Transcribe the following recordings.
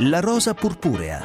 La rosa purpurea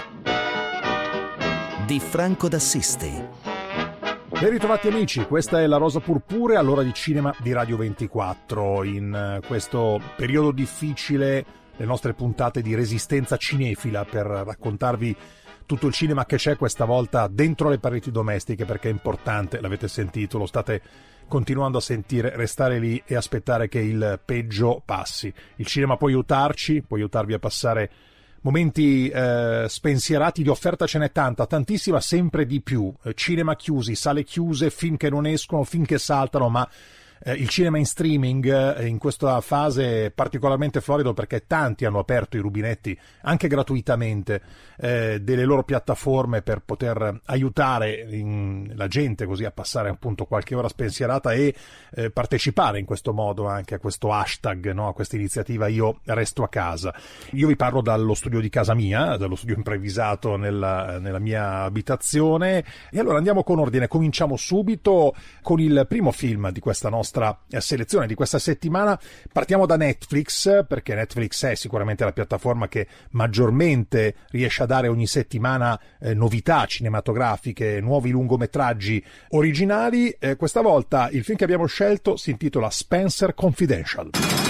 di Franco d'Assisi. Ben ritrovati amici, questa è La Rosa Purpurea, all'ora di cinema di Radio 24. In questo periodo difficile, le nostre puntate di resistenza cinefila per raccontarvi tutto il cinema che c'è questa volta dentro le pareti domestiche, perché è importante, l'avete sentito, lo state continuando a sentire, restare lì e aspettare che il peggio passi. Il cinema può aiutarci, può aiutarvi a passare momenti spensierati. Di offerta ce n'è tanta, tantissima, sempre di più. Cinema chiusi, sale chiuse, film che non escono, film che saltano, ma il cinema in streaming in questa fase è particolarmente florido, perché tanti hanno aperto i rubinetti anche gratuitamente delle loro piattaforme per poter aiutare la gente così a passare appunto qualche ora spensierata e partecipare in questo modo anche a questo hashtag, no? A questa iniziativa Io resto a casa. Io vi parlo dallo studio di casa mia, dallo studio improvvisato nella mia abitazione, e allora andiamo con ordine. Cominciamo subito con il primo film di questa nostra selezione di questa settimana. Partiamo da Netflix, perché Netflix è sicuramente la piattaforma che maggiormente riesce a dare ogni settimana novità cinematografiche, nuovi lungometraggi originali. Questa volta il film che abbiamo scelto si intitola Spencer Confidential.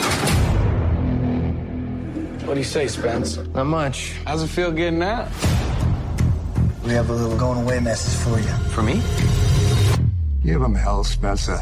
What do you say, Spence? Not much. How's it feel getting out? We have a little going away message for you. For me? Give him hell, Spencer.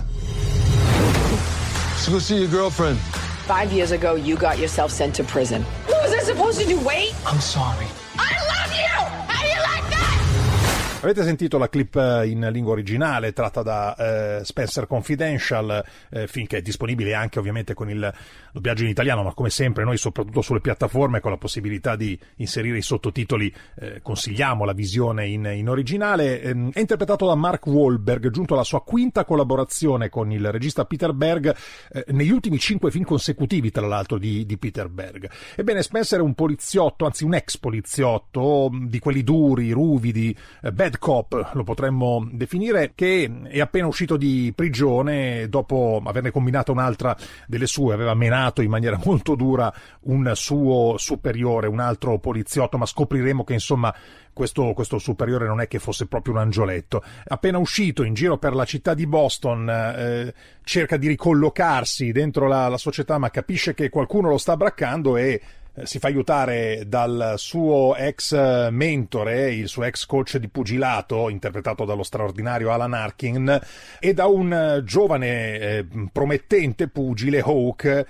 Let's go see your girlfriend. 5 years ago, you got yourself sent to prison. What was I supposed to do? Wait? I'm sorry. I love you! How do you like that? Avete sentito la clip in lingua originale tratta da Spencer Confidential, film che è disponibile anche ovviamente con il doppiaggio in italiano, ma come sempre noi soprattutto sulle piattaforme con la possibilità di inserire i sottotitoli consigliamo la visione in originale. È interpretato da Mark Wahlberg, giunto alla sua quinta collaborazione con il regista Peter Berg negli ultimi 5 film consecutivi, tra l'altro, di Peter Berg. Ebbene, Spencer è un poliziotto, anzi un ex poliziotto, di quelli duri, ruvidi, bad cop lo potremmo definire, che è appena uscito di prigione dopo averne combinato un'altra delle sue. Aveva menato in maniera molto dura un suo superiore, un altro poliziotto, ma scopriremo che insomma questo superiore non è che fosse proprio un angioletto. Appena uscito in giro per la città di Boston, cerca di ricollocarsi dentro la società, ma capisce che qualcuno lo sta braccando e si fa aiutare dal suo ex mentore, il suo ex coach di pugilato, interpretato dallo straordinario Alan Arkin, e da un giovane promettente pugile, Hawk,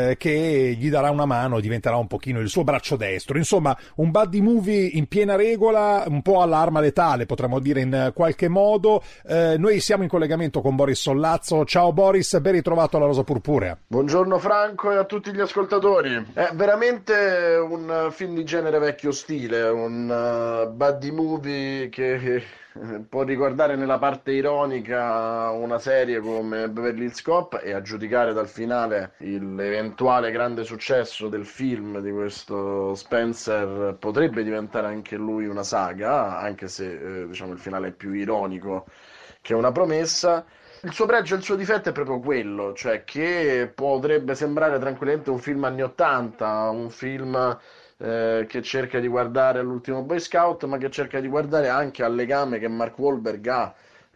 che gli darà una mano, diventerà un pochino il suo braccio destro. Insomma, un buddy movie in piena regola, un po' all'arma letale, potremmo dire in qualche modo. Noi siamo in collegamento con Boris Sollazzo. Ciao Boris, ben ritrovato alla Rosa Purpurea. Buongiorno Franco e a tutti gli ascoltatori. È veramente un film di genere vecchio stile, un buddy movie che può ricordare nella parte ironica una serie come Beverly Hills Cop, e a giudicare dal finale l'eventuale grande successo del film di questo Spencer potrebbe diventare anche lui una saga, anche se diciamo il finale è più ironico che una promessa. Il suo pregio e il suo difetto è proprio quello, cioè che potrebbe sembrare tranquillamente un film anni 80, un film che cerca di guardare all'ultimo Boy Scout, ma che cerca di guardare anche al legame che Mark Wahlberg ha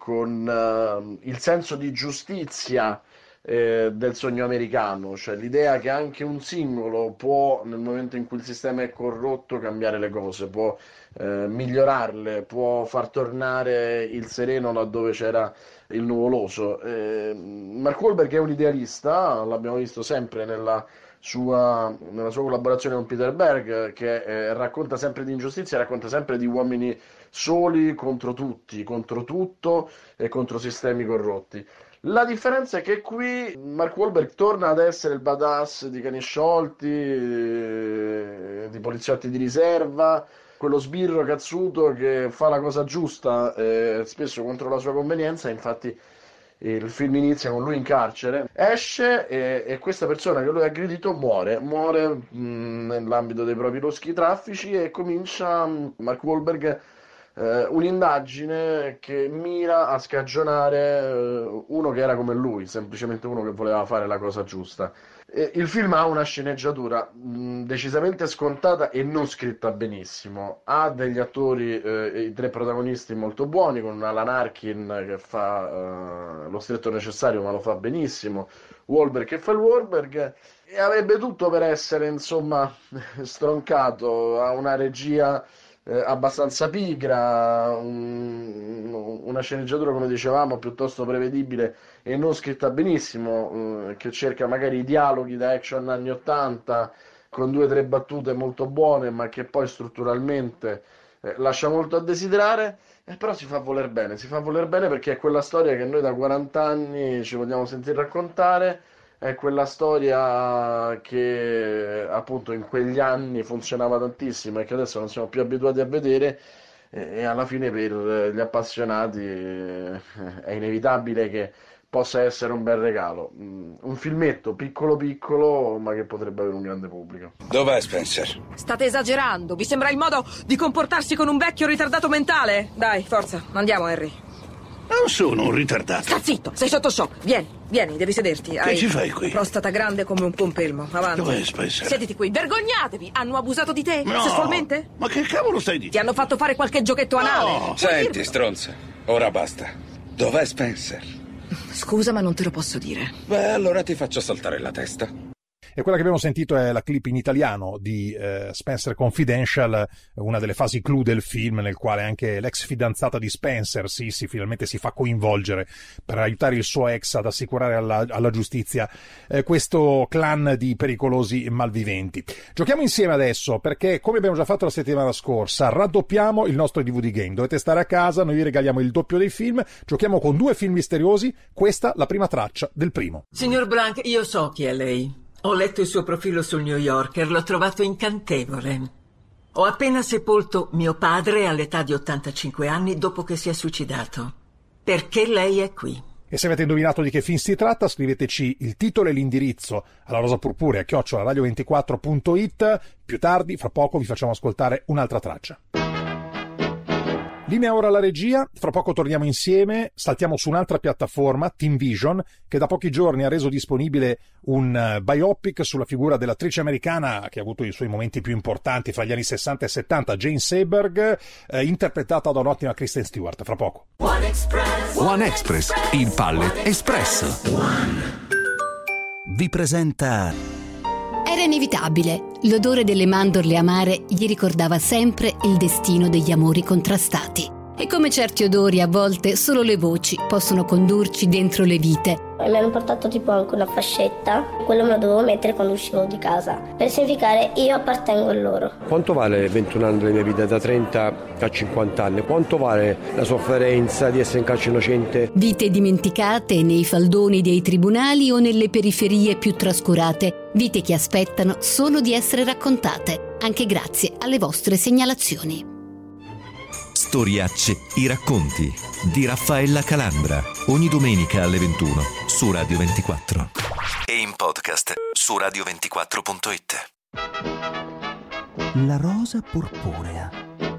con il senso di giustizia del sogno americano, cioè l'idea che anche un singolo può, nel momento in cui il sistema è corrotto, cambiare le cose, può migliorarle, può far tornare il sereno laddove c'era il nuvoloso. Mark Wahlberg è un idealista, l'abbiamo visto sempre nella sua collaborazione con Peter Berg, che racconta sempre di ingiustizia, racconta sempre di uomini soli contro tutti, contro tutto e contro sistemi corrotti. La differenza è che qui Mark Wahlberg torna ad essere il badass di cani sciolti, di poliziotti di riserva, quello sbirro cazzuto che fa la cosa giusta, spesso contro la sua convenienza. Infatti il film inizia con lui in carcere, esce e questa persona che lui ha aggredito muore nell'ambito dei propri loschi traffici, e comincia Mark Wahlberg un'indagine che mira a scagionare uno che era come lui, semplicemente uno che voleva fare la cosa giusta. Il film ha una sceneggiatura decisamente scontata e non scritta benissimo. Ha degli attori, i 3 protagonisti molto buoni, con Alan Arkin che fa lo stretto necessario, ma lo fa benissimo, Wahlberg che fa il Wahlberg, e avrebbe tutto per essere, insomma, stroncato. Ha una regia abbastanza pigra, una sceneggiatura, come dicevamo, piuttosto prevedibile e non scritta benissimo, che cerca magari i dialoghi da action anni 80 con 2 o 3 battute molto buone, ma che poi strutturalmente lascia molto a desiderare. Però si fa voler bene perché è quella storia che noi da 40 anni ci vogliamo sentire raccontare. È quella storia che appunto in quegli anni funzionava tantissimo e che adesso non siamo più abituati a vedere, e alla fine per gli appassionati è inevitabile che possa essere un bel regalo. Un filmetto piccolo piccolo, ma che potrebbe avere un grande pubblico. Dov'è Spencer? State esagerando. Vi sembra il modo di comportarsi con un vecchio ritardato mentale? Dai, forza, andiamo, Harry. Non sono un ritardato. Sta zitto, sei sotto shock. Vieni, devi sederti. Che ci fai qui? Prostata grande come un pompelmo. Avanti. Dov'è Spencer? Sediti qui. Vergognatevi. Hanno abusato di te? No. Sessualmente? Ma che cavolo stai dicendo? Ti hanno fatto fare qualche giochetto anale? No. Senti, stronza, ora basta. Dov'è Spencer? Scusa, ma non te lo posso dire. Beh, allora ti faccio saltare la testa. E quella che abbiamo sentito è la clip in italiano di Spencer Confidential, una delle fasi clou del film, nel quale anche l'ex fidanzata di Spencer finalmente si fa coinvolgere per aiutare il suo ex ad assicurare alla giustizia questo clan di pericolosi malviventi. Giochiamo insieme adesso, perché come abbiamo già fatto la settimana scorsa, raddoppiamo il nostro DVD game. Dovete stare a casa, noi vi regaliamo il doppio dei film, giochiamo con 2 film misteriosi, questa la prima traccia del primo. Signor Blanc, io so chi è lei. Ho letto il suo profilo sul New Yorker, l'ho trovato incantevole. Ho appena sepolto mio padre all'età di 85 anni dopo che si è suicidato. Perché lei è qui? E se avete indovinato di che film si tratta, scriveteci il titolo e l'indirizzo alla rosapurpurea@radio24.it. Più tardi, fra poco, vi facciamo ascoltare un'altra traccia. Linea ora alla regia, fra poco torniamo insieme, saltiamo su un'altra piattaforma, Team Vision, che da pochi giorni ha reso disponibile un biopic sulla figura dell'attrice americana che ha avuto i suoi momenti più importanti fra gli anni 60 e 70, Jane Seberg, interpretata da un'ottima Kristen Stewart. Fra poco. One Express, il Pallet Espresso. Vi presenta... Era inevitabile. L'odore delle mandorle amare gli ricordava sempre il destino degli amori contrastati. E come certi odori, a volte solo le voci possono condurci dentro le vite. Mi hanno portato tipo anche una fascetta, quello me lo dovevo mettere quando uscivo di casa, per significare io appartengo a loro. Quanto vale 21 anni della mia vita, da 30 a 50 anni? Quanto vale la sofferenza di essere in carcere innocente? Vite dimenticate nei faldoni dei tribunali o nelle periferie più trascurate. Vite che aspettano solo di essere raccontate, anche grazie alle vostre segnalazioni. Storiacce, i racconti di Raffaella Calandra, ogni domenica alle 21 su Radio 24 e in podcast su radio24.it. La rosa purpurea.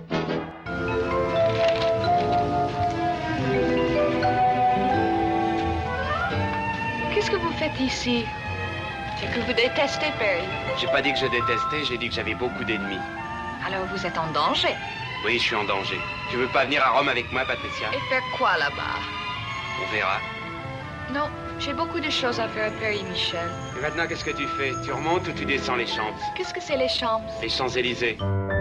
Qu'est-ce que vous faites ici? C'est que vous détestez Perry. J'ai pas dit que je détestais, j'ai dit que j'avais beaucoup d'ennemis. Alors vous êtes en danger. Oui, je suis en danger. Tu veux pas venir à Rome avec moi, Patricia? Et faire quoi là-bas? On verra. Non, j'ai beaucoup de choses à faire à Perry, Michel. Et maintenant, qu'est-ce que tu fais? Tu remontes ou tu descends les Champs? Qu'est-ce que c'est les Champs? Les Champs-Élysées.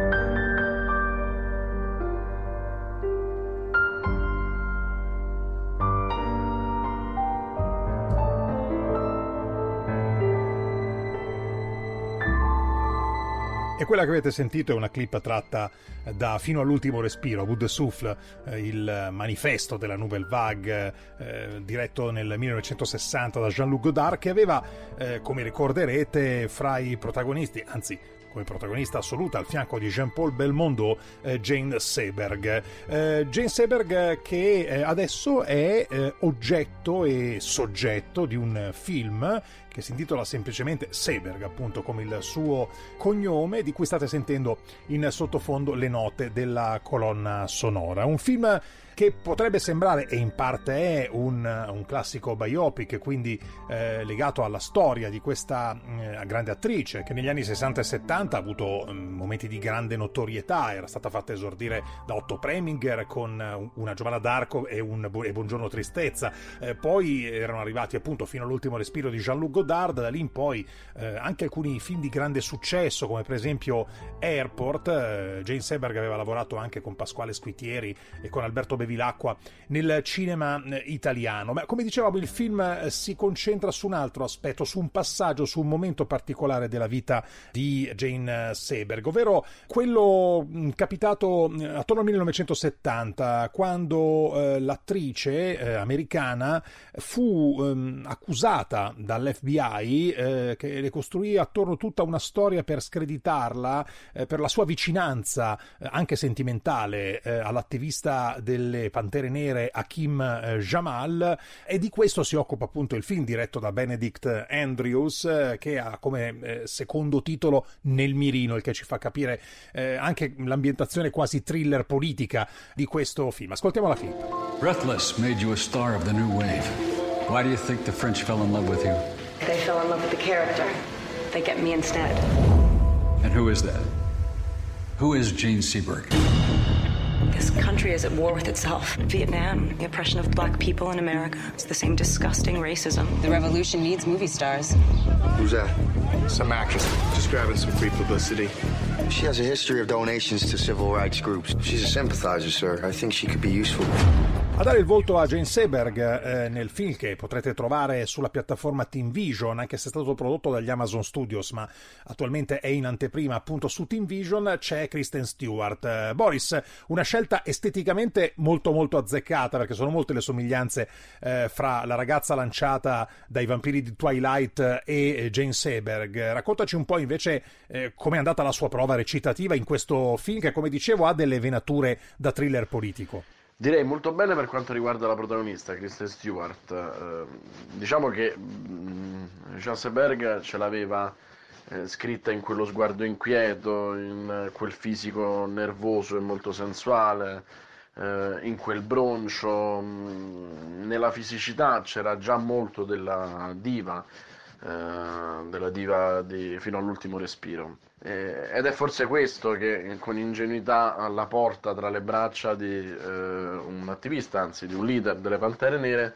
E quella che avete sentito è una clip tratta da Fino all'ultimo respiro, Bout de Souffle, il manifesto della Nouvelle Vague, diretto nel 1960 da Jean-Luc Godard, che aveva, come ricorderete, fra i protagonisti, anzi come protagonista assoluta al fianco di Jean-Paul Belmondo, Jane Seberg. Jane Seberg che adesso è oggetto e soggetto di un film che si intitola semplicemente Seberg, appunto come il suo cognome, di cui state sentendo in sottofondo le note della colonna sonora. Un film che potrebbe sembrare, e in parte è, un classico biopic, quindi legato alla storia di questa grande attrice che negli anni 60 e 70 ha avuto momenti di grande notorietà. Era stata fatta esordire da Otto Preminger con Una Giovanna d'Arco e Buongiorno Tristezza, poi erano arrivati appunto fino all'ultimo respiro di Jean-Luc Godard. Da lì in poi anche alcuni film di grande successo, come per esempio Airport. Jane Seberg aveva lavorato anche con Pasquale Squitieri e con Alberto Bevilacqua nel cinema italiano. Ma come dicevamo, il film si concentra su un altro aspetto, su un passaggio, su un momento particolare della vita di Jane Seberg, ovvero quello capitato attorno al 1970, quando l'attrice americana fu accusata dall'FBI, che le costruì attorno tutta una storia per screditarla per la sua vicinanza anche sentimentale all'attivista delle Pantere Nere Hakim Jamal, e di questo si occupa appunto il film diretto da Benedict Andrews, che ha come secondo titolo Nel mirino, il che ci fa capire anche l'ambientazione quasi thriller politica di questo film. Ascoltiamo la clip. Breathless made you a star of the new wave. Why do you think the French fell in love with you? They fell in love with the character. They get me instead. And who is that? Who is Jane Seberg? This country is at war with itself. Vietnam, the oppression of black people in America. It's the same disgusting racism. The revolution needs movie stars. Who's that? Some actress. Just grabbing some free publicity. She has a history of donations to civil rights groups. She's a sympathizer, sir. I think she could be useful. A dare il volto a Jane Seberg nel film, che potrete trovare sulla piattaforma Team Vision, anche se è stato prodotto dagli Amazon Studios, ma attualmente è in anteprima appunto su Team Vision, c'è Kristen Stewart. Boris, una scelta esteticamente molto molto azzeccata, perché sono molte le somiglianze fra la ragazza lanciata dai vampiri di Twilight e Jane Seberg. Raccontaci un po' invece com'è andata la sua prova recitativa in questo film, che come dicevo ha delle venature da thriller politico. Direi molto bene per quanto riguarda la protagonista, Kristen Stewart. Diciamo che Jane Seberg ce l'aveva scritta in quello sguardo inquieto, in quel fisico nervoso e molto sensuale, in quel broncio. Nella fisicità c'era già molto della diva fino all'ultimo respiro. Ed è forse questo che con ingenuità la porta tra le braccia di un attivista, anzi di un leader delle Pantere Nere,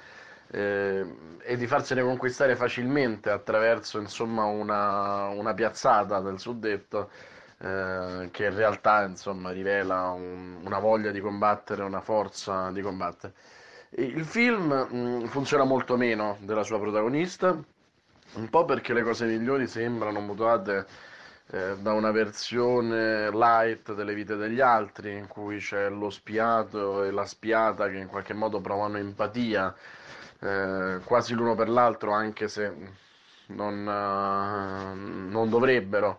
e di farsene conquistare facilmente attraverso insomma una piazzata del suddetto, che in realtà insomma rivela una voglia di combattere, una forza di combattere. Il film funziona molto meno della sua protagonista, un po' perché le cose migliori sembrano mutate da una versione light delle vite degli altri, in cui c'è lo spiato e la spiata che in qualche modo provano empatia quasi l'uno per l'altro, anche se non dovrebbero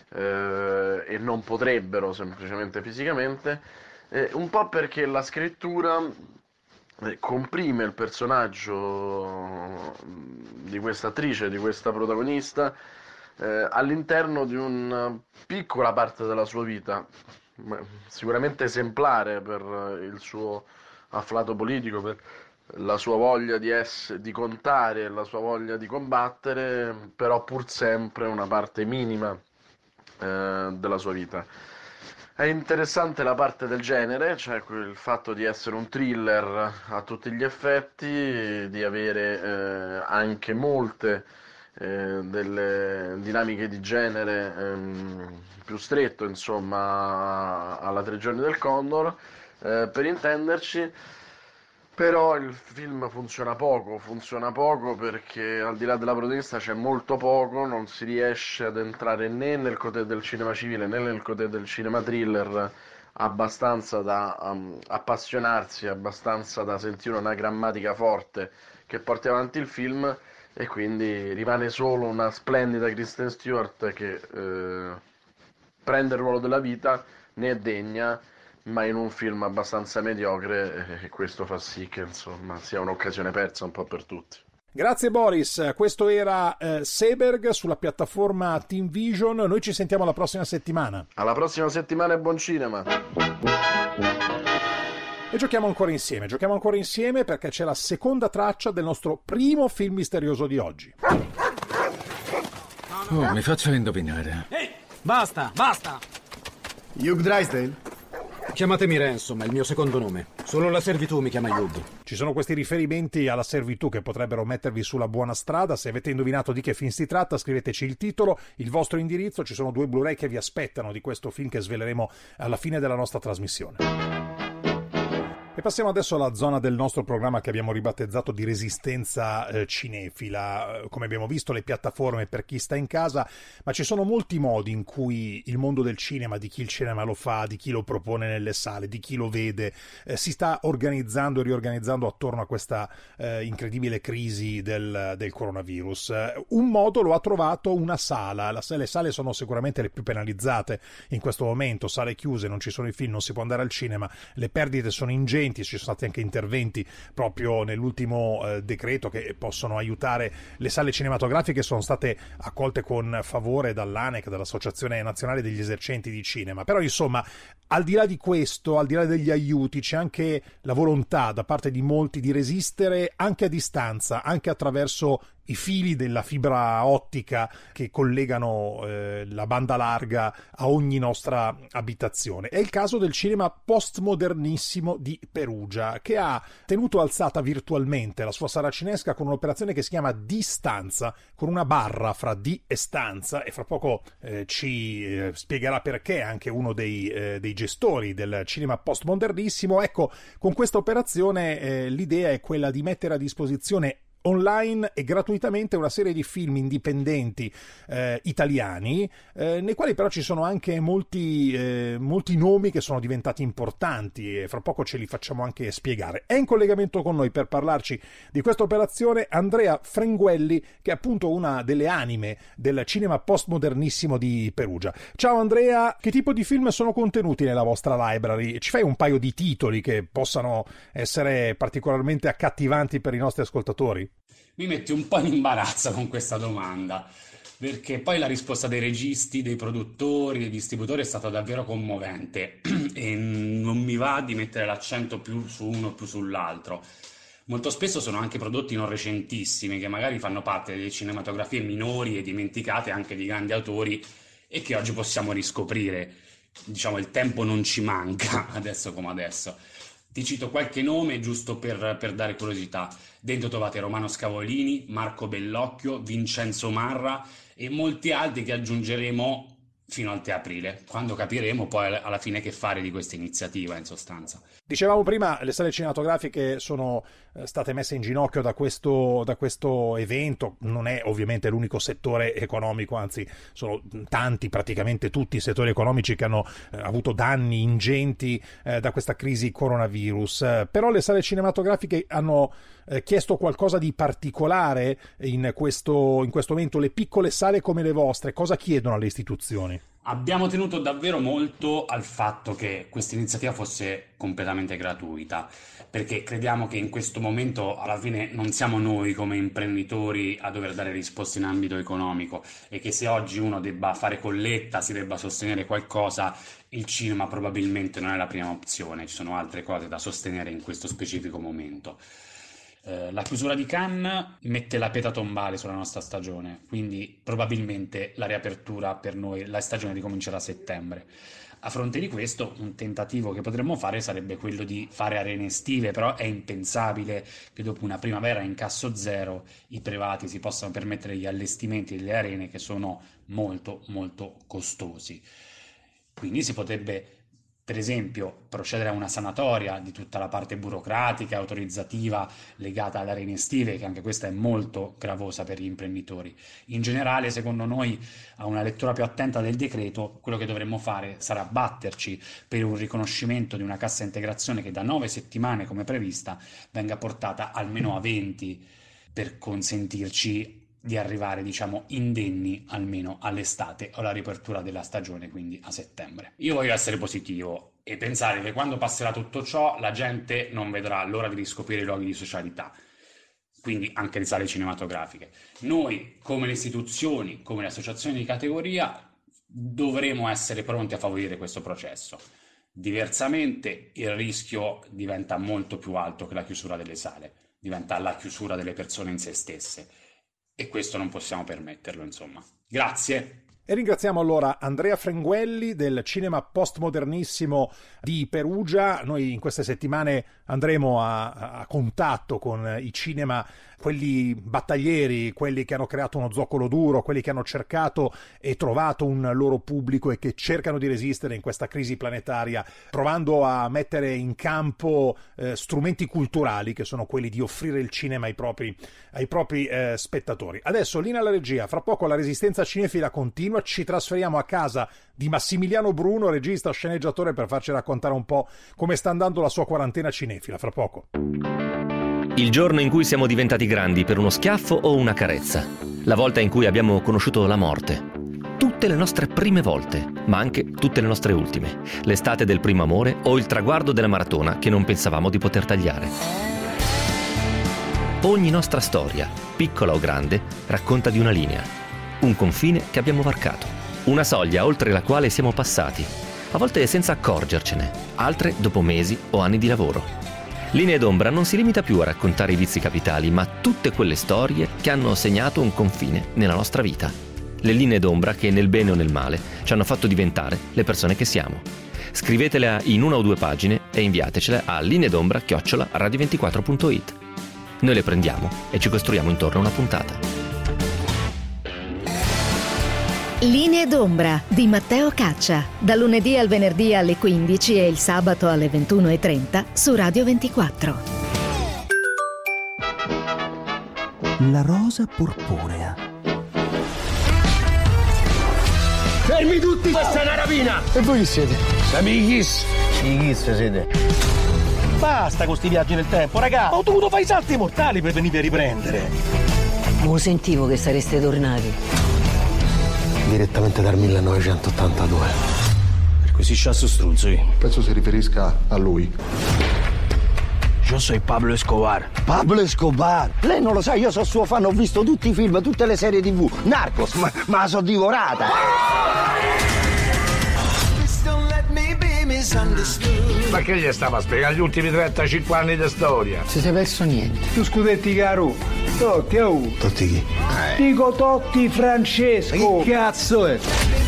e non potrebbero semplicemente fisicamente, un po' perché la scrittura comprime il personaggio di questa attrice, di questa protagonista, all'interno di una piccola parte della sua vita, sicuramente esemplare per il suo afflato politico, per la sua voglia di contare, la sua voglia di combattere, però pur sempre una parte minima della sua vita. È interessante la parte del genere, cioè il fatto di essere un thriller a tutti gli effetti, di avere anche molte delle dinamiche di genere più stretto, insomma, alla Tre Giorni del Condor, per intenderci. Però il film funziona poco perché al di là della protagonista c'è molto poco, non si riesce ad entrare né nel coté del cinema civile né nel coté del cinema thriller abbastanza da appassionarsi, abbastanza da sentire una grammatica forte che porti avanti il film, e quindi rimane solo una splendida Kristen Stewart che prende il ruolo della vita, ne è degna, ma in un film abbastanza mediocre, e questo fa sì che insomma sia un'occasione persa un po' per tutti. Grazie Boris, questo era Seberg sulla piattaforma Team Vision. Noi ci sentiamo la prossima settimana. Alla prossima settimana e buon cinema. E giochiamo ancora insieme perché c'è la seconda traccia del nostro primo film misterioso di oggi. Oh, mi faccia indovinare. Ehi, basta! Hugh Drysdale? Chiamatemi Ransom, è il mio secondo nome. Solo la servitù mi chiama Hugh. Ci sono questi riferimenti alla servitù che potrebbero mettervi sulla buona strada. Se avete indovinato di che film si tratta, scriveteci il titolo, il vostro indirizzo. Ci sono 2 Blu-ray che vi aspettano di questo film che sveleremo alla fine della nostra trasmissione. E passiamo adesso alla zona del nostro programma che abbiamo ribattezzato di resistenza cinefila. Come abbiamo visto, le piattaforme per chi sta in casa, ma ci sono molti modi in cui il mondo del cinema, di chi il cinema lo fa, di chi lo propone nelle sale, di chi lo vede, si sta organizzando e riorganizzando attorno a questa incredibile crisi del coronavirus. Un modo lo ha trovato una sala. Le sale sono sicuramente le più penalizzate in questo momento, sale chiuse, non ci sono i film, non si può andare al cinema, le perdite sono ingenti. Ci sono stati anche interventi proprio nell'ultimo decreto che possono aiutare le sale cinematografiche, sono state accolte con favore dall'ANEC, dall'Associazione Nazionale degli Esercenti di Cinema. Però insomma, al di là di questo, al di là degli aiuti, c'è anche la volontà da parte di molti di resistere anche a distanza, anche attraverso i fili della fibra ottica che collegano la banda larga a ogni nostra abitazione. È il caso del cinema postmodernissimo di Perugia, che ha tenuto alzata virtualmente la sua sala cinesca con un'operazione che si chiama Distanza, con una barra fra di e stanza, e fra poco ci spiegherà perché, anche uno dei gestori del cinema postmodernissimo. Ecco, con questa operazione l'idea è quella di mettere a disposizione online e gratuitamente una serie di film indipendenti italiani, nei quali però ci sono anche molti nomi che sono diventati importanti, e fra poco ce li facciamo anche spiegare. È in collegamento con noi per parlarci di questa operazione Andrea Frenguelli, che è appunto una delle anime del cinema postmodernissimo di Perugia. Ciao Andrea, che tipo di film sono contenuti nella vostra library? Ci fai un paio di titoli che possano essere particolarmente accattivanti per i nostri ascoltatori? Mi metti un po' in imbarazzo con questa domanda, perché poi la risposta dei registi, dei produttori, dei distributori è stata davvero commovente e non mi va di mettere l'accento più su uno o più sull'altro. Molto spesso sono anche prodotti non recentissimi, che magari fanno parte delle cinematografie minori e dimenticate anche di grandi autori e che oggi possiamo riscoprire. Diciamo, il tempo non ci manca, adesso come adesso. Ti cito qualche nome giusto per dare curiosità. Dentro trovate Romano Scavolini, Marco Bellocchio, Vincenzo Marra e molti altri che aggiungeremo fino al 3 aprile, quando capiremo poi alla fine che fare di questa iniziativa, in sostanza. Dicevamo prima, le sale cinematografiche sono state messe in ginocchio da questo evento. Non è ovviamente l'unico settore economico, anzi sono tanti, praticamente tutti i settori economici che hanno avuto danni ingenti da questa crisi coronavirus. Però le sale cinematografiche hanno chiesto qualcosa di particolare in questo momento. Le piccole sale come le vostre cosa chiedono alle istituzioni? Abbiamo tenuto davvero molto al fatto che questa iniziativa fosse completamente gratuita, perché crediamo che in questo momento alla fine non siamo noi come imprenditori a dover dare risposte in ambito economico, e che se oggi uno debba fare colletta, si debba sostenere qualcosa, il cinema probabilmente non è la prima opzione, ci sono altre cose da sostenere in questo specifico momento. La chiusura di Cannes mette la pietra tombale sulla nostra stagione, quindi probabilmente la riapertura per noi, la stagione ricomincerà a settembre. A fronte di questo, un tentativo che potremmo fare sarebbe quello di fare arene estive, però è impensabile che dopo una primavera a incasso zero i privati si possano permettere gli allestimenti delle arene, che sono molto molto costosi. Quindi si potrebbe, per esempio, procedere a una sanatoria di tutta la parte burocratica e autorizzativa legata alle arene estive, che anche questa è molto gravosa per gli imprenditori. In generale, secondo noi, a una lettura più attenta del decreto, quello che dovremmo fare sarà batterci per un riconoscimento di una cassa integrazione che da 9 settimane, come prevista, venga portata almeno a 20, per consentirci di arrivare, diciamo, indenni almeno all'estate o alla riapertura della stagione, quindi a settembre. Io voglio essere positivo e pensare che quando passerà tutto ciò la gente non vedrà l'ora di riscoprire i luoghi di socialità. quindi anche le sale cinematografiche. Noi, come le istituzioni, come le associazioni di categoria, dovremo essere pronti a favorire questo processo. Diversamente il rischio diventa molto più alto che la chiusura delle sale, diventa la chiusura delle persone in se stesse, e questo non possiamo permetterlo, insomma. Grazie. E ringraziamo allora Andrea Frenguelli del cinema postmodernissimo di Perugia. Noi in queste settimane andremo a contatto con i cinema, quelli battaglieri, quelli che hanno creato uno zoccolo duro, quelli che hanno cercato e trovato un loro pubblico e che cercano di resistere in questa crisi planetaria, provando a mettere in campo strumenti culturali che sono quelli di offrire il cinema ai propri spettatori. Adesso linea alla regia, fra poco la Resistenza cinefila continua, ci trasferiamo a casa di Massimiliano Bruno, regista, sceneggiatore, per farci raccontare un po' come sta andando la sua quarantena cinefila, fra poco. Il giorno in cui siamo diventati grandi per uno schiaffo o una carezza. La volta in cui abbiamo conosciuto la morte. Tutte le nostre prime volte, ma anche tutte le nostre ultime. L'estate del primo amore o il traguardo della maratona che non pensavamo di poter tagliare. Ogni nostra storia, piccola o grande, racconta di una linea. Un confine che abbiamo varcato. Una soglia oltre la quale siamo passati. A volte senza accorgercene, altre dopo mesi o anni di lavoro. Linee d'ombra non si limita più a raccontare i vizi capitali, ma tutte quelle storie che hanno segnato un confine nella nostra vita. Le linee d'ombra che nel bene o nel male ci hanno fatto diventare le persone che siamo. Scrivetela in 1 o 2 pagine e inviatecele a lineedombra@radio24.it. Noi le prendiamo e ci costruiamo intorno a una puntata. Linee d'ombra di Matteo Caccia, da lunedì al venerdì alle 15 e il sabato alle 21:30 su Radio 24. La rosa purpurea. Fermi tutti, questa è una rapina! E voi chi siete? Amichis! Chi siete? Basta con sti viaggi nel tempo, raga! Ho dovuto fare i salti mortali per venire a riprendere! Mo sentivo che sareste tornati. Direttamente dal 1982. Per così sciasso struzzo. Penso si riferisca a lui. Io sono Pablo Escobar. Pablo Escobar? Lei non lo sa, io sono suo fan, ho visto tutti i film, tutte le serie TV. Narcos, ma la so divorata. Ma che gli stava a spiegare gli ultimi 35 anni di storia? Si è perso niente. Tu scudetti caro. Totti, Totti chi? Dico Totti Francesco. Che cazzo è?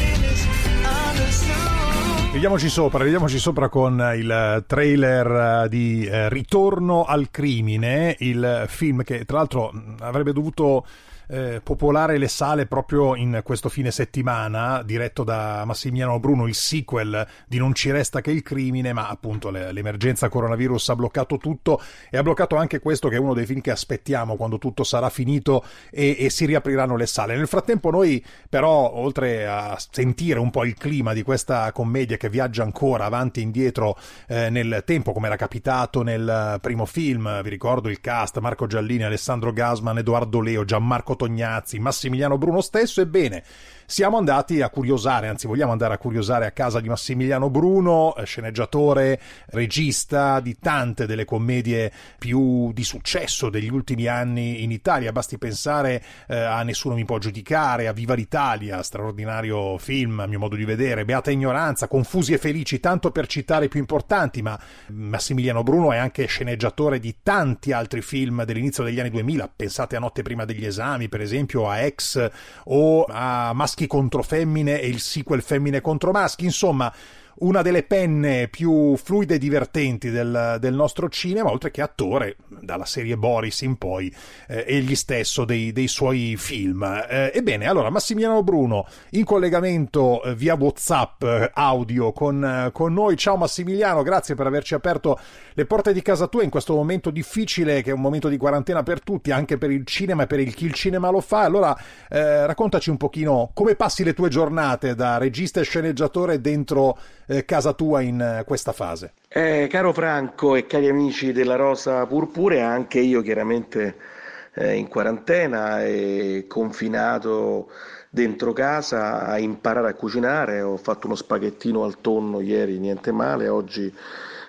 Ridiamoci sopra con il trailer di Ritorno al crimine, il film che tra l'altro avrebbe dovuto popolare le sale proprio in questo fine settimana, diretto da Massimiliano Bruno, il sequel di Non ci resta che il crimine, ma appunto l'emergenza coronavirus ha bloccato tutto e ha bloccato anche questo, che è uno dei film che aspettiamo quando tutto sarà finito e si riapriranno le sale. Nel frattempo noi però, oltre a sentire un po' il clima di questa commedia che viaggia ancora avanti e indietro nel tempo, come era capitato nel primo film, vi ricordo il cast: Marco Giallini, Alessandro Gasman, Edoardo Leo, Gianmarco Tognazzi, Massimiliano Bruno stesso. Ebbene, siamo andati a curiosare, anzi vogliamo andare a curiosare a casa di Massimiliano Bruno, sceneggiatore, regista di tante delle commedie più di successo degli ultimi anni in Italia. Basti pensare a Nessuno mi può giudicare, a Viva l'Italia, straordinario film a mio modo di vedere, Beata ignoranza, Confusi e felici, tanto per citare i più importanti. Ma Massimiliano Bruno è anche sceneggiatore di tanti altri film dell'inizio degli anni 2000, pensate a Notte prima degli esami, per esempio, a Ex o a Maschi contro femmine e il sequel Femmine contro maschi. Insomma, una delle penne più fluide e divertenti del nostro cinema, oltre che attore dalla serie Boris in poi, egli stesso dei suoi film. Ebbene, allora Massimiliano Bruno in collegamento via WhatsApp audio con noi. Ciao Massimiliano, grazie per averci aperto le porte di casa tua in questo momento difficile, che è un momento di quarantena per tutti, anche per il cinema e per chi il cinema lo fa. Allora raccontaci un pochino come passi le tue giornate da regista e sceneggiatore dentro casa tua in questa fase. Caro Franco e cari amici della Rosa Purpurea, anche io chiaramente in quarantena e confinato dentro casa a imparare a cucinare. Ho fatto uno spaghettino al tonno ieri, niente male. Oggi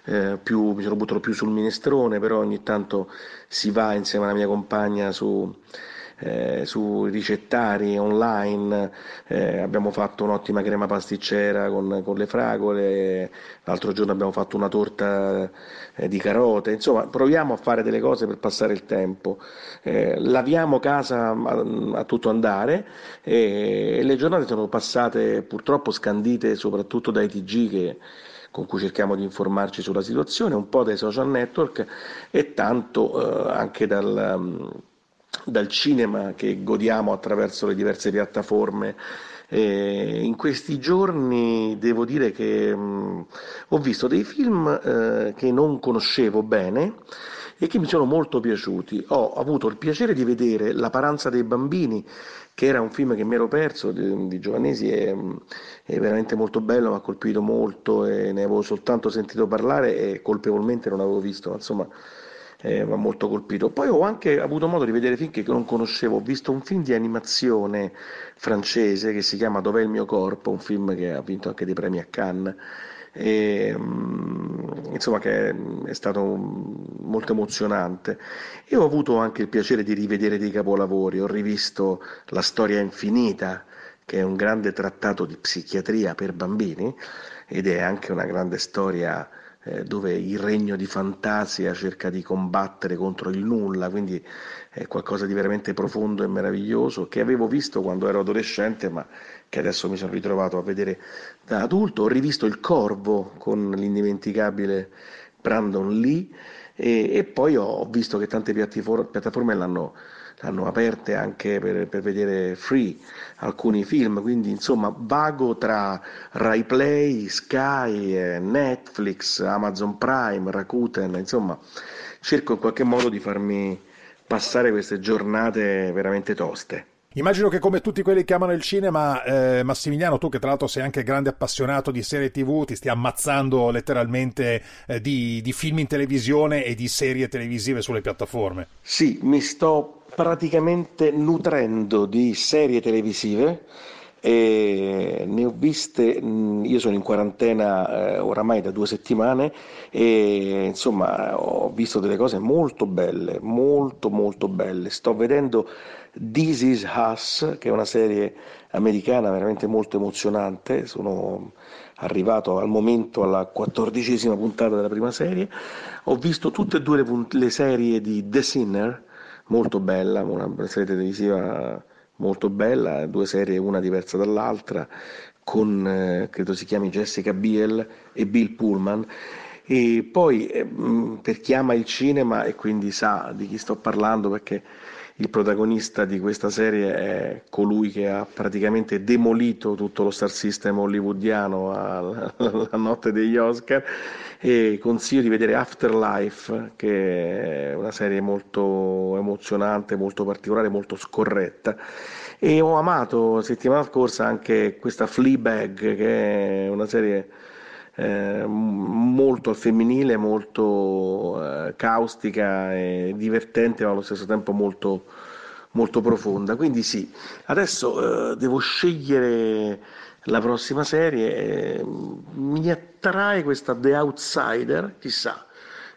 mi sono buttato più sul minestrone, però ogni tanto si va insieme alla mia compagna su ricettari online, abbiamo fatto un'ottima crema pasticcera con le fragole, l'altro giorno abbiamo fatto una torta di carote, insomma proviamo a fare delle cose per passare il tempo, laviamo casa a tutto andare e le giornate sono passate purtroppo scandite soprattutto dai TG con cui cerchiamo di informarci sulla situazione, un po' dai social network e tanto anche dal cinema che godiamo attraverso le diverse piattaforme. In questi giorni devo dire che ho visto dei film che non conoscevo bene e che mi sono molto piaciuti. Ho avuto il piacere di vedere La paranza dei bambini, che era un film che mi ero perso di Giovanesi, è veramente molto bello, mi ha colpito molto e ne avevo soltanto sentito parlare e colpevolmente non avevo visto, insomma mi ha molto colpito. Poi ho anche avuto modo di vedere film che non conoscevo, ho visto un film di animazione francese che si chiama Dov'è il mio corpo, un film che ha vinto anche dei premi a Cannes, e, insomma che è stato molto emozionante. E ho avuto anche il piacere di rivedere dei capolavori, ho rivisto La storia infinita, che è un grande trattato di psichiatria per bambini ed è anche una grande storia dove il regno di fantasia cerca di combattere contro il nulla, quindi è qualcosa di veramente profondo e meraviglioso che avevo visto quando ero adolescente ma che adesso mi sono ritrovato a vedere da adulto. Ho rivisto Il Corvo con l'indimenticabile Brandon Lee e poi ho visto che tante piattaforme l'hanno aperte anche per vedere free alcuni film, quindi insomma vago tra Rai Play, Sky, Netflix, Amazon Prime, Rakuten, insomma cerco in qualche modo di farmi passare queste giornate veramente toste. Immagino che come tutti quelli che amano il cinema, Massimiliano, tu che tra l'altro sei anche grande appassionato di serie TV, ti stia ammazzando letteralmente di film in televisione e di serie televisive sulle piattaforme. Sì, mi sto praticamente nutrendo di serie televisive e ne ho viste, io sono in quarantena oramai da 2 settimane e insomma ho visto delle cose molto belle, molto molto belle. Sto vedendo This Is Us, che è una serie americana veramente molto emozionante, sono arrivato al momento alla 14ª puntata della prima serie, ho visto tutte e 2 le serie di The Sinner, molto bella, una serie televisiva molto bella, 2 serie una diversa dall'altra, con credo si chiami Jessica Biel e Bill Pullman. E poi per chi ama il cinema e quindi sa di chi sto parlando, perché il protagonista di questa serie è colui che ha praticamente demolito tutto lo star system hollywoodiano alla notte degli Oscar, e consiglio di vedere Afterlife, che è una serie molto emozionante, molto particolare, molto scorretta. E ho amato settimana scorsa anche questa Fleabag, che è una serie molto al femminile, molto caustica e divertente, ma allo stesso tempo molto, molto profonda. Quindi sì, adesso devo scegliere la prossima serie, mi attrae questa The Outsider, chissà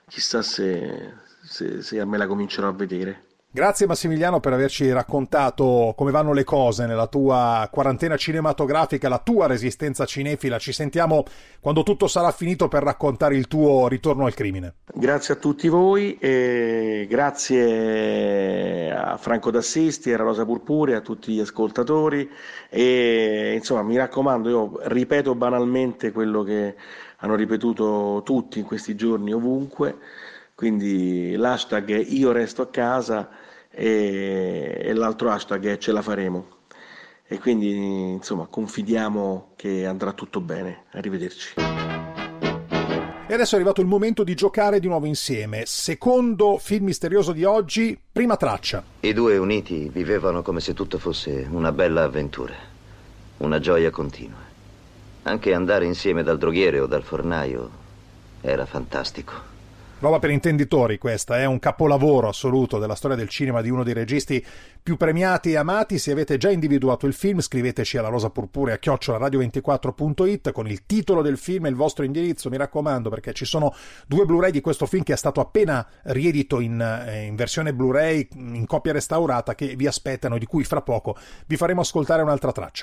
se me la comincerò a vedere. Grazie Massimiliano per averci raccontato come vanno le cose nella tua quarantena cinematografica, la tua resistenza cinefila. Ci sentiamo quando tutto sarà finito per raccontare il tuo ritorno al crimine. Grazie a tutti voi e grazie a Franco D'Assisti, a Rosa Purpurea, a tutti gli ascoltatori e insomma mi raccomando, io ripeto banalmente quello che hanno ripetuto tutti in questi giorni ovunque, quindi l'hashtag è io resto a casa e l'altro hashtag è ce la faremo, e quindi insomma confidiamo che andrà tutto bene. Arrivederci. E adesso è arrivato il momento di giocare di nuovo insieme. Secondo film misterioso di oggi, prima traccia. I 2 uniti vivevano come se tutto fosse una bella avventura, una gioia continua. Anche andare insieme dal droghiere o dal fornaio era fantastico. Roba per intenditori questa, è un capolavoro assoluto della storia del cinema di uno dei registi più premiati e amati. Se avete già individuato il film, scriveteci alla rosapurpurea@radio24.it con il titolo del film e il vostro indirizzo, mi raccomando, perché ci sono 2 Blu-ray di questo film che è stato appena riedito in versione Blu-ray, in copia restaurata, che vi aspettano, di cui fra poco vi faremo ascoltare un'altra traccia.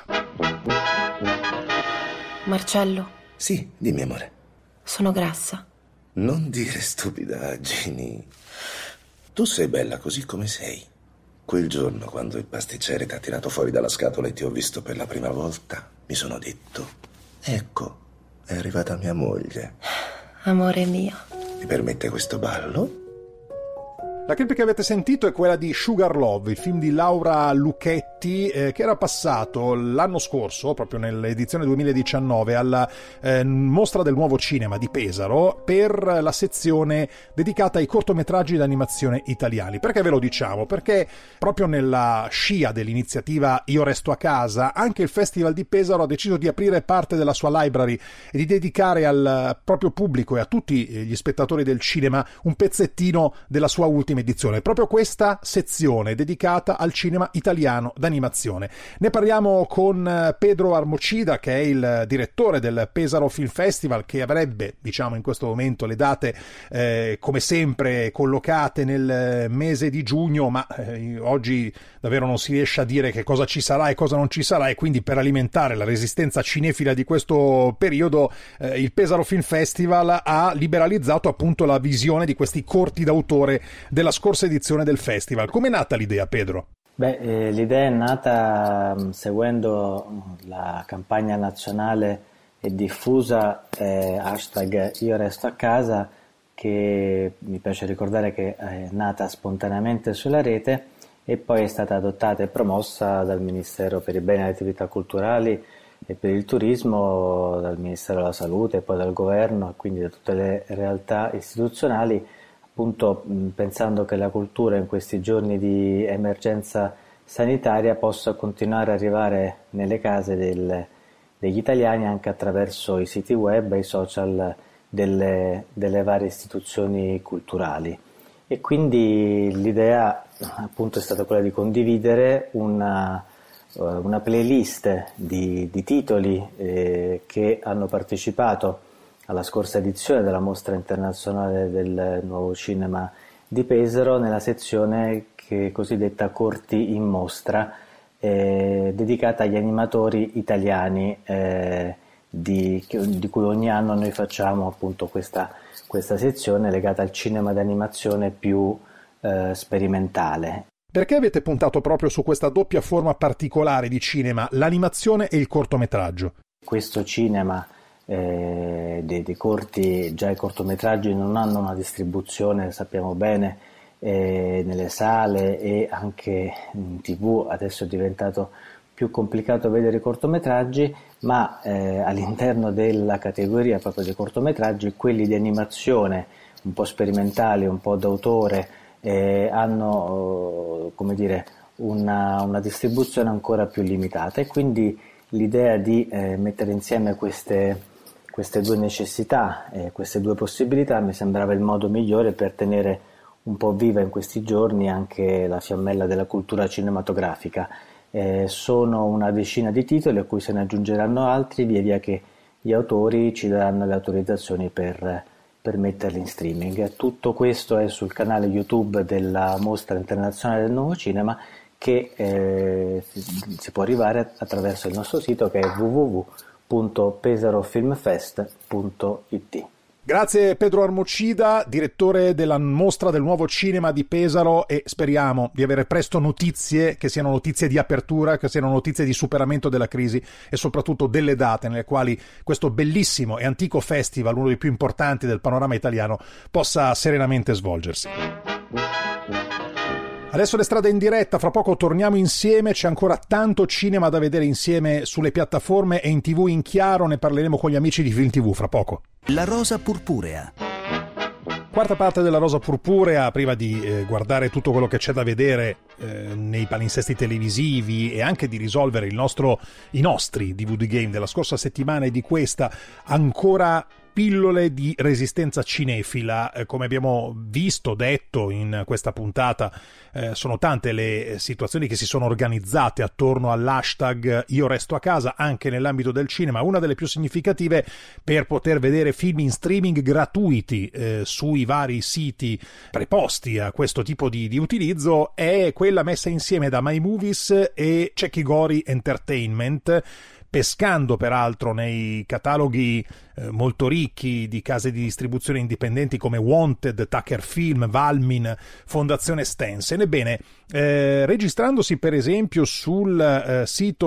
Marcello? Sì, dimmi amore. Sono grassa. Non dire stupidaggini. Tu sei bella così come sei. Quel giorno, quando il pasticcere ti ha tirato fuori dalla scatola e ti ho visto per la prima volta, mi sono detto: ecco, è arrivata mia moglie. Amore mio. Mi permette questo ballo? La clip che avete sentito è quella di Sugar Love, il film di Laura Lucchetti, che era passato l'anno scorso, proprio nell'edizione 2019, alla Mostra del Nuovo Cinema di Pesaro, per la sezione dedicata ai cortometraggi d'animazione italiani. Perché ve lo diciamo? Perché proprio nella scia dell'iniziativa Io Resto a Casa, anche il Festival di Pesaro ha deciso di aprire parte della sua library e di dedicare al proprio pubblico e a tutti gli spettatori del cinema un pezzettino della sua ultima edizione, proprio questa sezione dedicata al cinema italiano d'animazione. Ne parliamo con Pedro Armocida, che è il direttore del Pesaro Film Festival, che avrebbe, diciamo in questo momento, le date come sempre collocate nel mese di giugno, ma oggi davvero non si riesce a dire che cosa ci sarà e cosa non ci sarà, e quindi per alimentare la resistenza cinefila di questo periodo il Pesaro Film Festival ha liberalizzato appunto la visione di questi corti d'autore della scorsa edizione del festival. Come è nata l'idea, Pedro? L'idea è nata seguendo la campagna nazionale e diffusa hashtag Io Resto a Casa, che mi piace ricordare che è nata spontaneamente sulla rete e poi è stata adottata e promossa dal Ministero per i Beni e le Attività Culturali e per il Turismo, dal Ministero della Salute e poi dal Governo, e quindi da tutte le realtà istituzionali, appunto pensando che la cultura in questi giorni di emergenza sanitaria possa continuare ad arrivare nelle case degli italiani anche attraverso i siti web e i social delle varie istituzioni culturali. E quindi l'idea appunto è stata quella di condividere una playlist di titoli che hanno partecipato alla scorsa edizione della Mostra Internazionale del Nuovo Cinema di Pesaro, nella sezione cosiddetta Corti in Mostra, dedicata agli animatori italiani, di cui ogni anno noi facciamo appunto questa sezione legata al cinema d'animazione più sperimentale. Perché avete puntato proprio su questa doppia forma particolare di cinema, l'animazione e il cortometraggio? Questo cinema dei corti, già i cortometraggi non hanno una distribuzione, sappiamo bene, nelle sale e anche in TV. Adesso è diventato più complicato vedere i cortometraggi, ma all'interno della categoria proprio dei cortometraggi, quelli di animazione un po' sperimentali, un po' d'autore, hanno una distribuzione ancora più limitata, e quindi l'idea di mettere insieme queste due necessità, queste due possibilità, mi sembrava il modo migliore per tenere un po' viva in questi giorni anche la fiammella della cultura cinematografica. Sono una decina di titoli, a cui se ne aggiungeranno altri via via che gli autori ci daranno le autorizzazioni per metterli in streaming. Tutto questo è sul canale YouTube della Mostra Internazionale del Nuovo Cinema, che si può arrivare attraverso il nostro sito, che è www.pesarofilmfest.it. Grazie Pedro Armocida, direttore della Mostra del Nuovo Cinema di Pesaro, e speriamo di avere presto notizie che siano notizie di apertura, che siano notizie di superamento della crisi e soprattutto delle date nelle quali questo bellissimo e antico festival, uno dei più importanti del panorama italiano, possa serenamente svolgersi. Adesso le strade in diretta, fra poco torniamo insieme, c'è ancora tanto cinema da vedere insieme sulle piattaforme e in TV in chiaro, ne parleremo con gli amici di Film TV fra poco. La Rosa Purpurea. Quarta parte della Rosa Purpurea, prima di guardare tutto quello che c'è da vedere nei palinsesti televisivi e anche di risolvere i nostri DVD game della scorsa settimana e di questa, ancora pillole di resistenza cinefila. Come abbiamo visto, detto in questa puntata, sono tante le situazioni che si sono organizzate attorno all'hashtag Io resto a casa anche nell'ambito del cinema. Una delle più significative per poter vedere film in streaming gratuiti sui vari siti preposti a questo tipo di utilizzo è quella messa insieme da My Movies e Cecchigori Entertainment, pescando peraltro nei cataloghi molto ricchi di case di distribuzione indipendenti come Wanted, Tucker Film, Valmin, Fondazione Stensen. Ebbene, registrandosi per esempio sul sito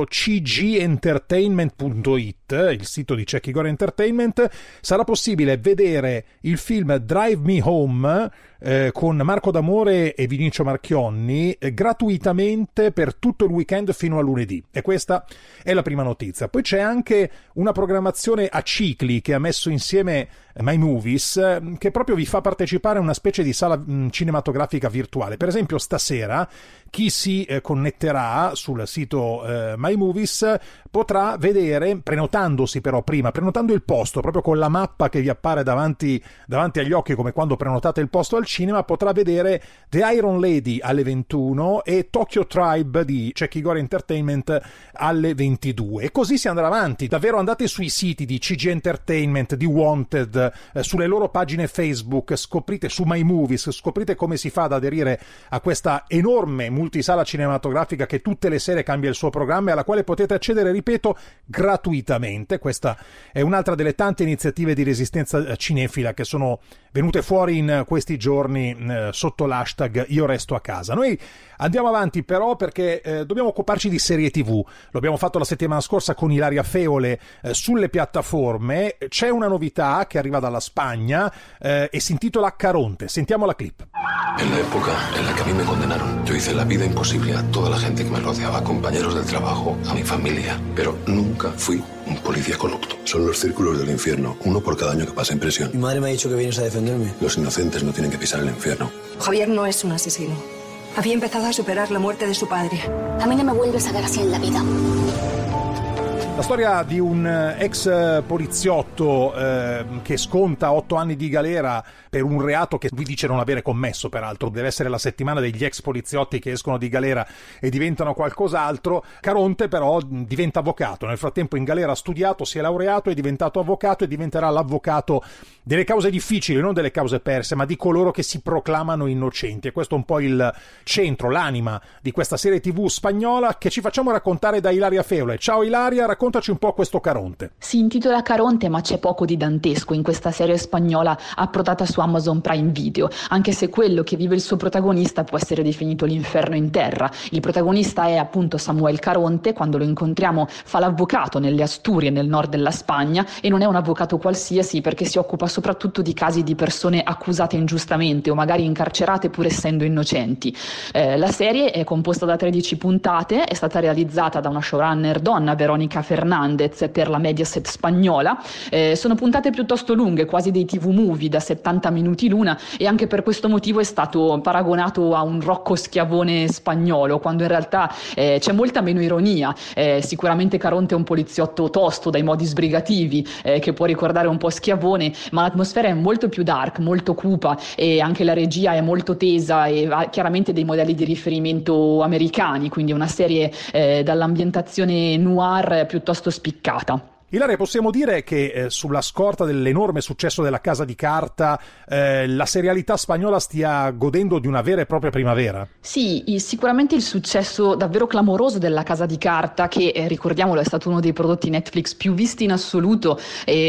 cgentertainment.it, il sito di Cecchigori Entertainment, sarà possibile vedere il film Drive Me Home con Marco D'Amore e Vinicio Marchionni gratuitamente per tutto il weekend fino a lunedì, e questa è la prima notizia. Poi c'è anche una programmazione a cicli che ha messo insieme My Movies, che proprio vi fa partecipare a una specie di sala cinematografica virtuale. Per esempio stasera chi si connetterà sul sito My Movies potrà vedere, prenotandosi però prima, prenotando il posto proprio con la mappa che vi appare davanti agli occhi come quando prenotate il posto al cinema, potrà vedere The Iron Lady alle 21 e Tokyo Tribe di Cecchigori Entertainment alle 22, e così si andrà avanti. Davvero andate sui siti di CG Entertainment, di Wanted, sulle loro pagine Facebook, scoprite su My Movies, scoprite come si fa ad aderire a questa enorme multisala cinematografica che tutte le sere cambia il suo programma e alla quale potete accedere, ripeto, gratuitamente. Questa è un'altra delle tante iniziative di resistenza cinefila che sono venute fuori in questi giorni sotto l'hashtag Io resto a casa. Noi andiamo avanti però perché dobbiamo occuparci di serie TV. Lo abbiamo fatto la settimana scorsa con Ilaria Feole sulle piattaforme. C'è una novità che arriva dalla Spagna e si intitola Caronte. Sentiamo la clip. En la época en la que a mí me condenaron, yo hice la vida imposible a toda la gente que me rodeaba, a compañeros del trabajo, a mi familia, pero nunca fui un policía corrupto. Son los círculos del infierno, uno por cada año que pasa en prisión. Mi madre me ha dicho que vienes a defenderme. Los inocentes no tienen que pisar el infierno. Javier no es un asesino. Había empezado a superar la muerte de su padre. A mí no me vuelves a ver así en la vida. La storia di un ex poliziotto che sconta 8 anni di galera per un reato che lui dice non avere commesso, peraltro deve essere la settimana degli ex poliziotti che escono di galera e diventano qualcos'altro. Caronte però diventa avvocato, nel frattempo in galera ha studiato, si è laureato, è diventato avvocato e diventerà l'avvocato delle cause difficili, non delle cause perse, ma di coloro che si proclamano innocenti. E questo è un po' il centro, l'anima di questa serie TV spagnola che ci facciamo raccontare da Ilaria Feole. Ciao Ilaria, raccontaci un po' questo Caronte. Si intitola Caronte, ma c'è poco di dantesco in questa serie spagnola approdata su Amazon Prime Video, anche se quello che vive il suo protagonista può essere definito l'inferno in terra. Il protagonista è appunto Samuel Caronte. Quando lo incontriamo fa l'avvocato nelle Asturie, nel nord della Spagna, e non è un avvocato qualsiasi perché si occupa soprattutto di casi di persone accusate ingiustamente o magari incarcerate pur essendo innocenti. La serie è composta da 13 puntate, è stata realizzata da una showrunner donna, Veronica Fernandez, per la Mediaset spagnola. Sono puntate piuttosto lunghe, quasi dei TV movie da 70 minuti l'una, e anche per questo motivo è stato paragonato a un Rocco Schiavone spagnolo, quando in realtà c'è molta meno ironia. Sicuramente Caronte è un poliziotto tosto dai modi sbrigativi che può ricordare un po' Schiavone, ma l'atmosfera è molto più dark, molto cupa, e anche la regia è molto tesa e ha chiaramente dei modelli di riferimento americani, quindi una serie dall'ambientazione noir piuttosto spiccata. Ilaria, possiamo dire che sulla scorta dell'enorme successo della Casa di Carta la serialità spagnola stia godendo di una vera e propria primavera? Sì, sicuramente il successo davvero clamoroso della Casa di Carta, che ricordiamolo è stato uno dei prodotti Netflix più visti in assoluto,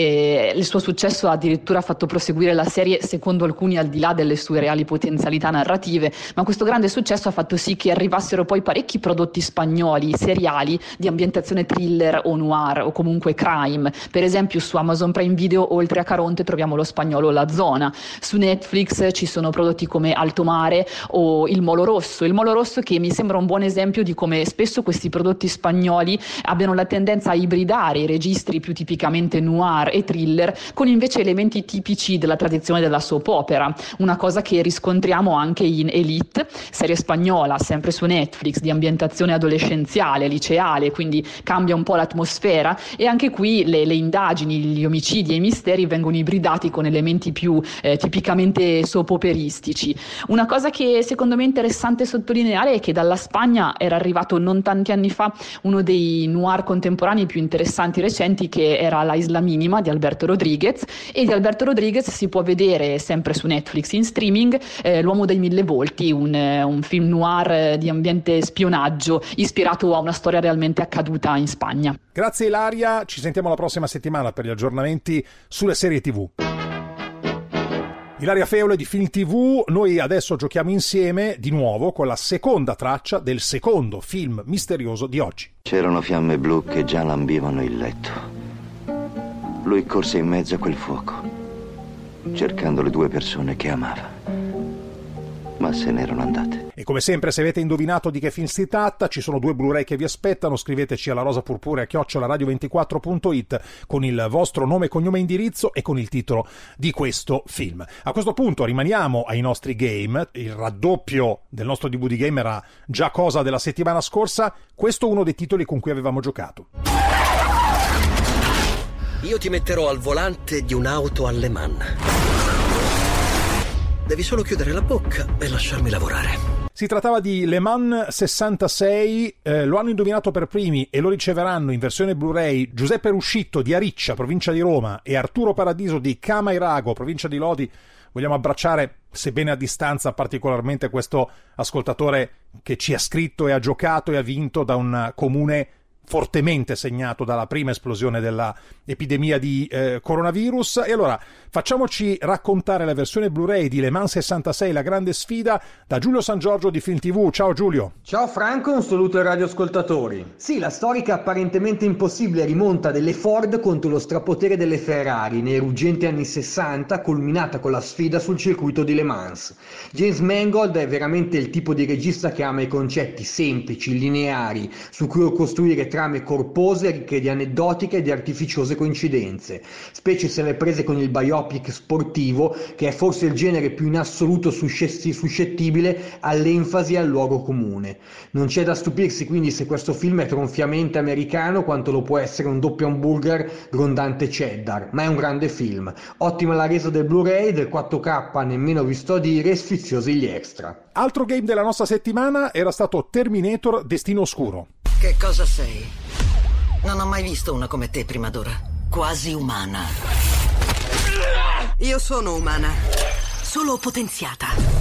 e il suo successo ha addirittura fatto proseguire la serie, secondo alcuni al di là delle sue reali potenzialità narrative, ma questo grande successo ha fatto sì che arrivassero poi parecchi prodotti spagnoli seriali di ambientazione thriller o noir o comunque crime. Per esempio su Amazon Prime Video, oltre a Caronte, troviamo lo spagnolo La Zona. Su Netflix ci sono prodotti come Alto Mare o Il Molo Rosso, che mi sembra un buon esempio di come spesso questi prodotti spagnoli abbiano la tendenza a ibridare i registri più tipicamente noir e thriller con invece elementi tipici della tradizione della soap opera, una cosa che riscontriamo anche in Elite, serie spagnola sempre su Netflix di ambientazione adolescenziale, liceale, quindi cambia un po' l'atmosfera, e anche qui qui le indagini, gli omicidi e i misteri vengono ibridati con elementi più tipicamente soap-operistici. Una cosa che secondo me è interessante sottolineare è che dalla Spagna era arrivato non tanti anni fa uno dei noir contemporanei più interessanti recenti, che era La Isla Minima di Alberto Rodriguez, e di Alberto Rodriguez si può vedere sempre su Netflix in streaming L'uomo dai mille volti, un film noir di ambiente spionaggio ispirato a una storia realmente accaduta in Spagna. Grazie Ilaria, ci sentiamo la prossima settimana per gli aggiornamenti sulle serie TV. Ilaria Feole di Film TV, noi adesso giochiamo insieme di nuovo con la seconda traccia del secondo film misterioso di oggi. C'erano fiamme blu che già lambivano il letto. Lui corse in mezzo a quel fuoco, cercando le 2 persone che amava, ma se n'erano andate. E come sempre, se avete indovinato di che film si tratta, ci sono 2 Blu-ray che vi aspettano. Scriveteci alla rosapurpurea@radio24.it con il vostro nome, cognome e indirizzo e con il titolo di questo film. A questo punto rimaniamo ai nostri game. Il raddoppio del nostro debut di game era già cosa della settimana scorsa. Questo è uno dei titoli con cui avevamo giocato. Io ti metterò al volante di un'auto a Le Mans. Devi solo chiudere la bocca e lasciarmi lavorare. Si trattava di Le Mans 66, lo hanno indovinato per primi e lo riceveranno in versione Blu-ray Giuseppe Ruscitto di Ariccia, provincia di Roma, e Arturo Paradiso di Camairago, provincia di Lodi. Vogliamo abbracciare, sebbene a distanza, particolarmente questo ascoltatore che ci ha scritto e ha giocato e ha vinto da un comune fortemente segnato dalla prima esplosione della epidemia di coronavirus. E allora facciamoci raccontare la versione Blu-ray di Le Mans 66, la grande sfida, da Giulio San Giorgio di Film TV. Ciao Giulio. Ciao Franco, un saluto ai radioascoltatori. Sì, la storica apparentemente impossibile rimonta delle Ford contro lo strapotere delle Ferrari nei ruggenti anni 60, culminata con la sfida sul circuito di Le Mans. James Mangold è veramente il tipo di regista che ama i concetti semplici, lineari, su cui costruire trame corpose, ricche di aneddotiche e di artificiose coincidenze, specie se le prese con il biopic sportivo, che è forse il genere più in assoluto suscettibile all'enfasi e al luogo comune. Non c'è da stupirsi quindi se questo film è tronfiamente americano quanto lo può essere un doppio hamburger grondante cheddar, ma è un grande film. Ottima la resa del Blu-ray, del 4K nemmeno vi sto a dire, sfiziosi gli extra. Altro game della nostra settimana era stato Terminator Destino Oscuro. Che cosa sei? Non ho mai visto una come te prima d'ora. Quasi umana. Io sono umana, solo potenziata.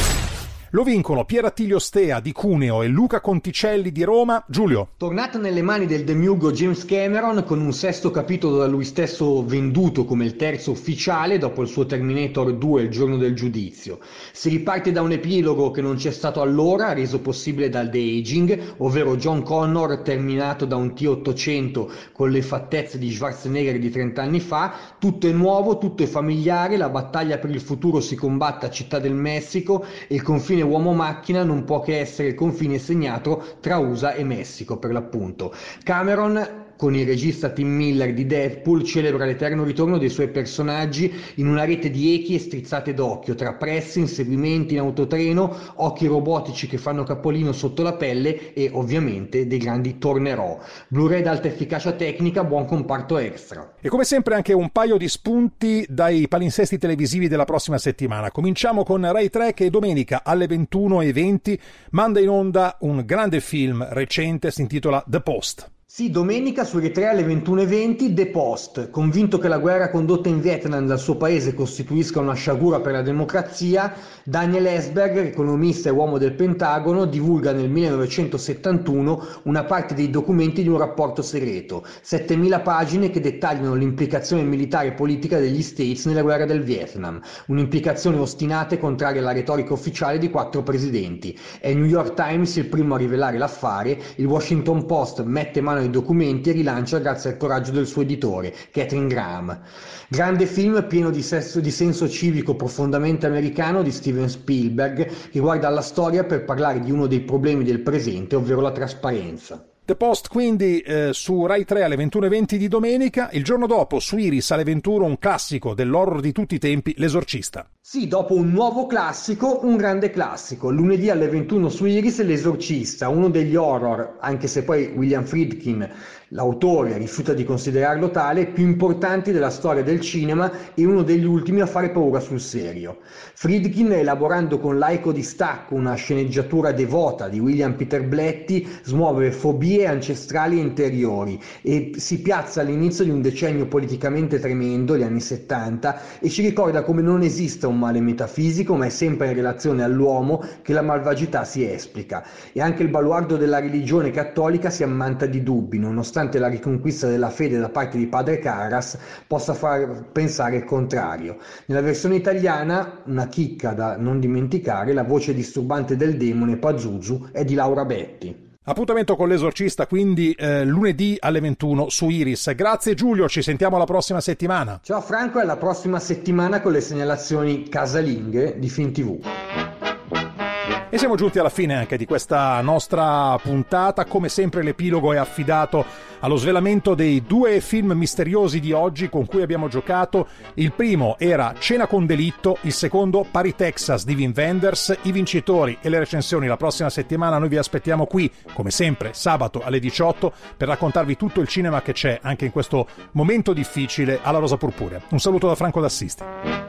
Lo vincono Pier Attilio Stea di Cuneo e Luca Conticelli di Roma. Giulio. Tornato nelle mani del demiurgo James Cameron, con un 6º capitolo da lui stesso venduto come il terzo ufficiale dopo il suo Terminator 2 Il giorno del giudizio. Si riparte da un epilogo che non c'è stato allora, reso possibile dal de-aging, ovvero John Connor terminato da un T-800 con le fattezze di Schwarzenegger di 30 anni fa. Tutto è nuovo, tutto è familiare, la battaglia per il futuro si combatte a Città del Messico e il confine uomo-macchina non può che essere il confine segnato tra USA e Messico, per l'appunto. Cameron, con il regista Tim Miller di Deadpool, celebra l'eterno ritorno dei suoi personaggi in una rete di echi e strizzate d'occhio, tra pressi, inseguimenti in autotreno, occhi robotici che fanno capolino sotto la pelle e ovviamente dei grandi tornerò. Blu-ray d'alta efficacia tecnica, buon comparto extra. E come sempre anche un paio di spunti dai palinsesti televisivi della prossima settimana. Cominciamo con Rai 3 che domenica alle 21:20 manda in onda un grande film recente, si intitola The Post. Sì, domenica su Rai 3 alle 21:20 The Post, convinto che la guerra condotta in Vietnam dal suo paese costituisca una sciagura per la democrazia, Daniel Ellsberg, economista e uomo del Pentagono, divulga nel 1971 una parte dei documenti di un rapporto segreto, 7.000 pagine che dettagliano l'implicazione militare e politica degli States nella guerra del Vietnam, un'implicazione ostinata e contraria alla retorica ufficiale di 4 presidenti. È il New York Times il primo a rivelare l'affare, il Washington Post mette mano ai documenti e rilancia grazie al coraggio del suo editore, Katharine Graham. Grande film pieno di senso civico profondamente americano di Steven Spielberg, che guarda alla storia per parlare di uno dei problemi del presente, ovvero la trasparenza. The Post quindi su Rai 3 alle 21:20 di domenica. Il giorno dopo su Iris alle 21 un classico dell'horror di tutti i tempi, L'Esorcista. Sì, dopo un nuovo classico, un grande classico. Lunedì alle 21 su Iris L'Esorcista, uno degli horror, anche se poi William Friedkin L'autore rifiuta di considerarlo tale, più importanti della storia del cinema e uno degli ultimi a fare paura sul serio. Friedkin, elaborando con laico distacco una sceneggiatura devota di William Peter Blatty, smuove fobie ancestrali e interiori e si piazza all'inizio di un decennio politicamente tremendo, gli anni 70, e ci ricorda come non esista un male metafisico, ma è sempre in relazione all'uomo che la malvagità si esplica. E anche il baluardo della religione cattolica si ammanta di dubbi, nonostante la riconquista della fede da parte di padre Carras possa far pensare il contrario. Nella versione italiana, una chicca da non dimenticare, la voce disturbante del demone Pazuzu è di Laura Betti. Appuntamento con l'Esorcista quindi lunedì alle 21 su Iris. Grazie Giulio, ci sentiamo la prossima settimana. Ciao Franco, e alla prossima settimana con le segnalazioni casalinghe di FilmTV. E siamo giunti alla fine anche di questa nostra puntata. Come sempre l'epilogo è affidato allo svelamento dei 2 film misteriosi di oggi con cui abbiamo giocato. Il primo era Cena con delitto, il secondo Pari Texas di Wim Wenders. I vincitori e le recensioni la prossima settimana. Noi vi aspettiamo qui, come sempre, sabato alle 18 per raccontarvi tutto il cinema che c'è anche in questo momento difficile alla Rosa Purpurea. Un saluto da Franco D'Assisti.